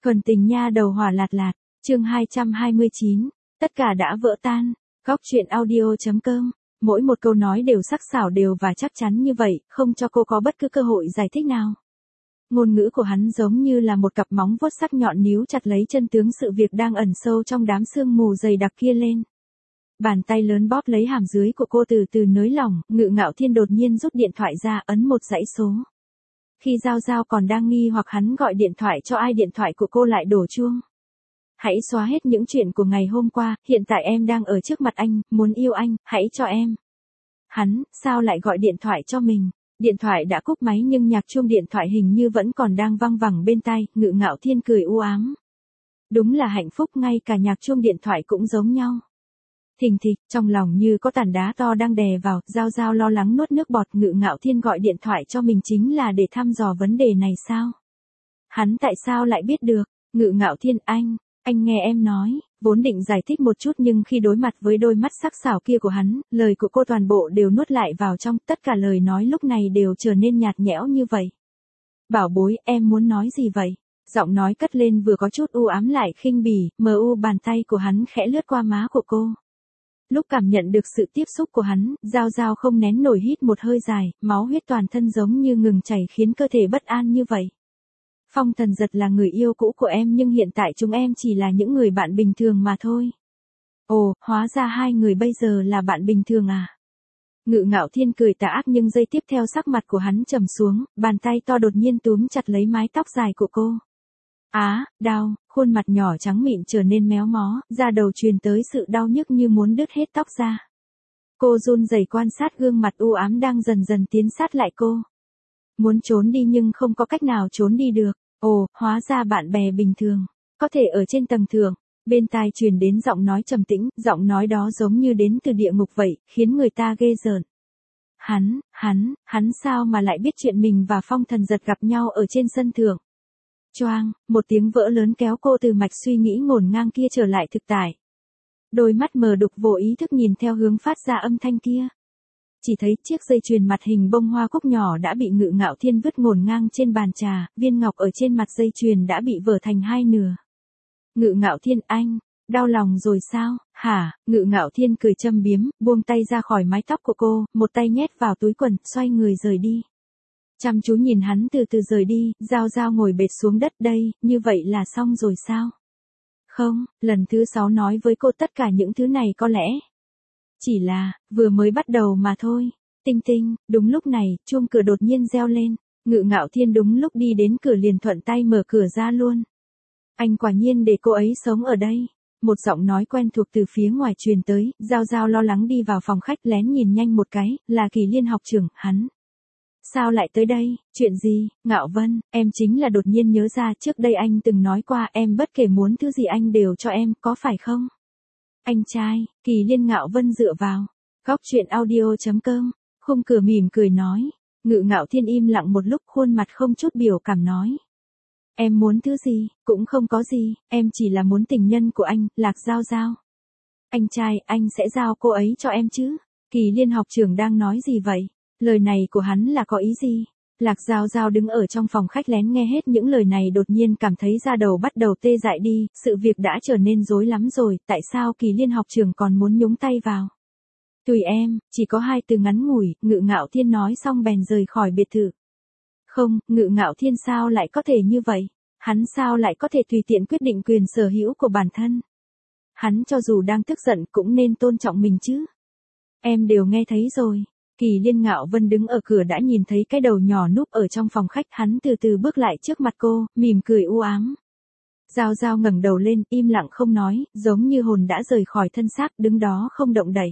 Thuần tình nha đầu hỏa lạt lạt, chương 229, tất cả đã vỡ tan. Góc truyện audio.com. Mỗi một câu nói đều sắc sảo đều và chắc chắn như vậy, không cho cô có bất cứ cơ hội giải thích nào. Ngôn ngữ của hắn giống như là một cặp móng vuốt sắc nhọn níu chặt lấy chân tướng sự việc đang ẩn sâu trong đám sương mù dày đặc kia lên. Bàn tay lớn bóp lấy hàm dưới của cô từ từ nới lỏng, Ngự Ngạo Thiên đột nhiên rút điện thoại ra ấn một dãy số. Khi Giao Giao còn đang nghi hoặc hắn gọi điện thoại cho ai, điện thoại của cô lại đổ chuông. Hãy xóa hết những chuyện của ngày hôm qua, hiện tại em đang ở trước mặt anh, muốn yêu anh, hãy cho em. Hắn, sao lại gọi điện thoại cho mình? Điện thoại đã cúp máy nhưng nhạc chuông điện thoại hình như vẫn còn đang vang vẳng bên tai, Ngự Ngạo Thiên cười u ám. Đúng là hạnh phúc, ngay cả nhạc chuông điện thoại cũng giống nhau. Thình thịch, trong lòng như có tảng đá to đang đè vào, Giao Giao lo lắng nuốt nước bọt. Ngự Ngạo Thiên gọi điện thoại cho mình chính là để thăm dò vấn đề này sao? Hắn tại sao lại biết được? Ngự Ngạo Thiên, anh nghe em nói, vốn định giải thích một chút nhưng khi đối mặt với đôi mắt sắc sảo kia của hắn, lời của cô toàn bộ đều nuốt lại vào trong, tất cả lời nói lúc này đều trở nên nhạt nhẽo như vậy. Bảo bối, em muốn nói gì vậy? Giọng nói cất lên vừa có chút u ám lại khinh bỉ, bàn tay của hắn khẽ lướt qua má của cô. Lúc cảm nhận được sự tiếp xúc của hắn, Giao Giao không nén nổi hít một hơi dài, máu huyết toàn thân giống như ngừng chảy khiến cơ thể bất an như vậy. Phong Thần Giật là người yêu cũ của em nhưng hiện tại chúng em chỉ là những người bạn bình thường mà thôi. Ồ, hóa ra hai người bây giờ là bạn bình thường à? Ngự Ngạo Thiên cười tà ác nhưng giây tiếp theo sắc mặt của hắn trầm xuống, bàn tay to đột nhiên túm chặt lấy mái tóc dài của cô. Đau, khuôn mặt nhỏ trắng mịn trở nên méo mó, da đầu truyền tới sự đau nhức như muốn đứt hết tóc ra. Cô run rẩy quan sát gương mặt u ám đang dần dần tiến sát lại cô. Muốn trốn đi nhưng không có cách nào trốn đi được. Ồ, hóa ra bạn bè bình thường, có thể ở trên tầng thượng. Bên tai truyền đến giọng nói trầm tĩnh, giọng nói đó giống như đến từ địa ngục vậy, khiến người ta ghê rợn. Hắn sao mà lại biết chuyện mình và Phong Thần Giật gặp nhau ở trên sân thượng? Choang, một tiếng vỡ lớn kéo cô từ mạch suy nghĩ ngổn ngang kia trở lại thực tại. Đôi mắt mờ đục vô ý thức nhìn theo hướng phát ra âm thanh kia. Chỉ thấy chiếc dây chuyền mặt hình bông hoa cúc nhỏ đã bị Ngự Ngạo Thiên vứt ngổn ngang trên bàn trà, viên ngọc ở trên mặt dây chuyền đã bị vỡ thành hai nửa. Ngự Ngạo Thiên, anh, đau lòng rồi sao? Hả? Ngự Ngạo Thiên cười châm biếm, buông tay ra khỏi mái tóc của cô, một tay nhét vào túi quần, xoay người rời đi. Chăm chú nhìn hắn từ từ rời đi, Giao Giao ngồi bệt xuống đất. Đây, như vậy là xong rồi sao? Không, lần thứ 6 nói với cô tất cả những thứ này có lẽ chỉ là, vừa mới bắt đầu mà thôi. Tinh tinh, đúng lúc này, chuông cửa đột nhiên reo lên. Ngự Ngạo Thiên đúng lúc đi đến cửa liền thuận tay mở cửa ra luôn. Anh quả nhiên để cô ấy sống ở đây. Một giọng nói quen thuộc từ phía ngoài truyền tới, Giao Giao lo lắng đi vào phòng khách lén nhìn nhanh một cái, là Kỳ Liên học trưởng, hắn. Sao lại tới đây, chuyện gì? Ngạo Vân, em chính là đột nhiên nhớ ra trước đây anh từng nói qua em bất kể muốn thứ gì anh đều cho em, có phải không? Anh trai, Kỳ Liên. Ngạo Vân dựa vào. Góc truyện audio.com, khung cửa mỉm cười nói. Ngự Ngạo Thiên im lặng một lúc, khuôn mặt không chút biểu cảm nói. Em muốn thứ gì, cũng không có gì, em chỉ là muốn tình nhân của anh, Lạc Giao Giao. Anh trai, anh sẽ giao cô ấy cho em chứ? Kỳ Liên học trưởng đang nói gì vậy? Lời này của hắn là có ý gì? Lạc Giao Giao đứng ở trong phòng khách lén nghe hết những lời này, đột nhiên cảm thấy da đầu bắt đầu tê dại đi, sự việc đã trở nên rối lắm rồi, tại sao Kỳ Liên học trưởng còn muốn nhúng tay vào? Tùy em, chỉ có 2 từ ngắn ngủi, Ngự Ngạo Thiên nói xong bèn rời khỏi biệt thự. Không, Ngự Ngạo Thiên sao lại có thể như vậy? Hắn sao lại có thể tùy tiện quyết định quyền sở hữu của bản thân? Hắn cho dù đang tức giận cũng nên tôn trọng mình chứ. Em đều nghe thấy rồi. Kỳ Liên. Ngạo Vân đứng ở cửa đã nhìn thấy cái đầu nhỏ núp ở trong phòng khách, hắn từ từ bước lại trước mặt cô, mỉm cười u ám. Giao Giao ngẩng đầu lên, im lặng không nói, giống như hồn đã rời khỏi thân xác, đứng đó không động đậy.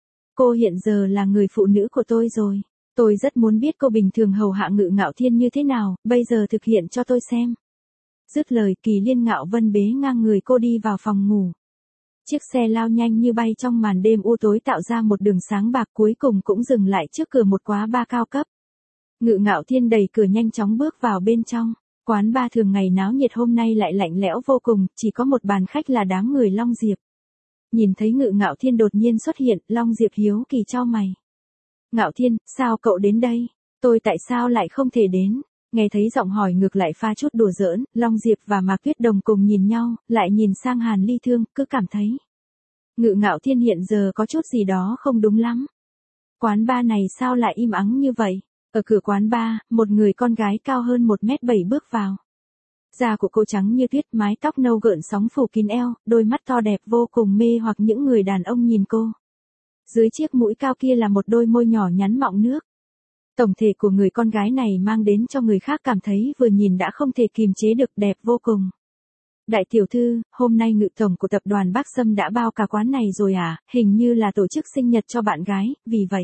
Cô hiện giờ là người phụ nữ của tôi rồi. Tôi rất muốn biết cô bình thường hầu hạ Ngự Ngạo Thiên như thế nào, bây giờ thực hiện cho tôi xem. Dứt lời, Kỳ Liên. Ngạo Vân bế ngang người cô đi vào phòng ngủ. Chiếc xe lao nhanh như bay trong màn đêm u tối tạo ra một đường sáng bạc, cuối cùng cũng dừng lại trước cửa một quán bar cao cấp. Ngự Ngạo Thiên đẩy cửa nhanh chóng bước vào bên trong. Quán bar thường ngày náo nhiệt hôm nay lại lạnh lẽo vô cùng, chỉ có một bàn khách là đám người Long Diệp. Nhìn thấy Ngự Ngạo Thiên đột nhiên xuất hiện, Long Diệp hiếu kỳ chau mày. Ngạo Thiên, sao cậu đến đây? Tôi tại sao lại không thể đến? Nghe thấy giọng hỏi ngược lại pha chút đùa giỡn, Long Diệp và Mạc Tuyết Đồng cùng nhìn nhau, lại nhìn sang Hàn Ly Thương, cứ cảm thấy Ngự Ngạo Thiên hiện giờ có chút gì đó không đúng lắm. Quán bar này sao lại im ắng như vậy? Ở cửa quán bar, một người con gái cao hơn 1m7 bước vào. Da của cô trắng như tuyết, mái tóc nâu gợn sóng phủ kín eo, đôi mắt to đẹp vô cùng mê hoặc những người đàn ông nhìn cô. Dưới chiếc mũi cao kia là một đôi môi nhỏ nhắn mọng nước. Tổng thể của người con gái này mang đến cho người khác cảm thấy vừa nhìn đã không thể kìm chế được, đẹp vô cùng. Đại tiểu thư, hôm nay Ngự tổng của tập đoàn Bắc Sâm đã bao cả quán này rồi à, hình như là tổ chức sinh nhật cho bạn gái, vì vậy.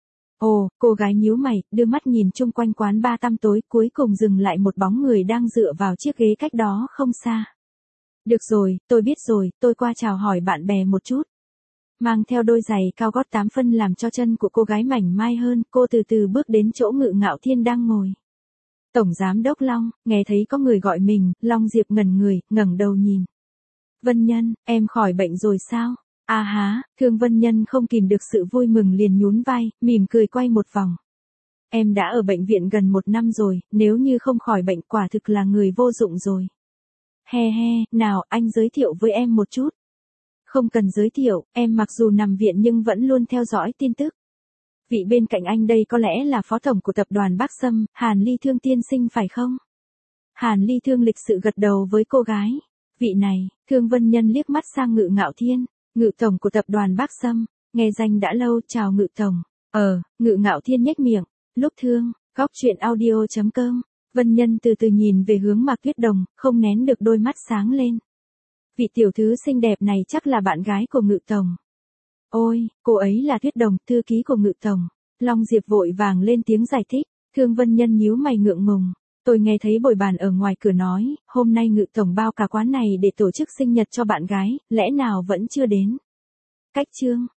Ồ, cô gái nhíu mày, đưa mắt nhìn chung quanh quán bar tăm tối, cuối cùng dừng lại một bóng người đang dựa vào chiếc ghế cách đó không xa. Được rồi, tôi biết rồi, tôi qua chào hỏi bạn bè một chút. Mang theo đôi giày cao gót 8 phân làm cho chân của cô gái mảnh mai hơn, cô từ từ bước đến chỗ Ngự Ngạo Thiên đang ngồi. Tổng giám đốc Long, nghe thấy có người gọi mình, Long Diệp ngẩn người, ngẩng đầu nhìn. Vân Nhân, em khỏi bệnh rồi sao? À há, Thương Vân Nhân không kìm được sự vui mừng liền nhún vai, mỉm cười quay một vòng. Em đã ở bệnh viện gần 1 năm rồi, nếu như không khỏi bệnh quả thực là người vô dụng rồi. He he, nào anh giới thiệu với em một chút. Không cần giới thiệu, em mặc dù nằm viện nhưng vẫn luôn theo dõi tin tức. Vị bên cạnh anh đây có lẽ là phó tổng của tập đoàn Bắc Sâm, Hàn Ly Thương tiên sinh phải không? Hàn Ly Thương lịch sự gật đầu với cô gái. Vị này, Thương Vân Nhân liếc mắt sang Ngự Ngạo Thiên, Ngự tổng của tập đoàn Bắc Sâm, nghe danh đã lâu, chào Ngự tổng. Ngự Ngạo Thiên nhếch miệng, lúc thương, góc chuyện audio.com. Vân Nhân từ từ nhìn về hướng Mạc Tuyết Đồng, không nén được đôi mắt sáng lên. Vị tiểu thư xinh đẹp này chắc là bạn gái của Ngự tổng. Ôi, cô ấy là Tuyết Đồng, thư ký của Ngự tổng. Long Diệp vội vàng lên tiếng giải thích. Thương Vân Nhân nhíu mày ngượng ngùng. Tôi nghe thấy bồi bàn ở ngoài cửa nói, hôm nay Ngự tổng bao cả quán này để tổ chức sinh nhật cho bạn gái, lẽ nào vẫn chưa đến? Cách chương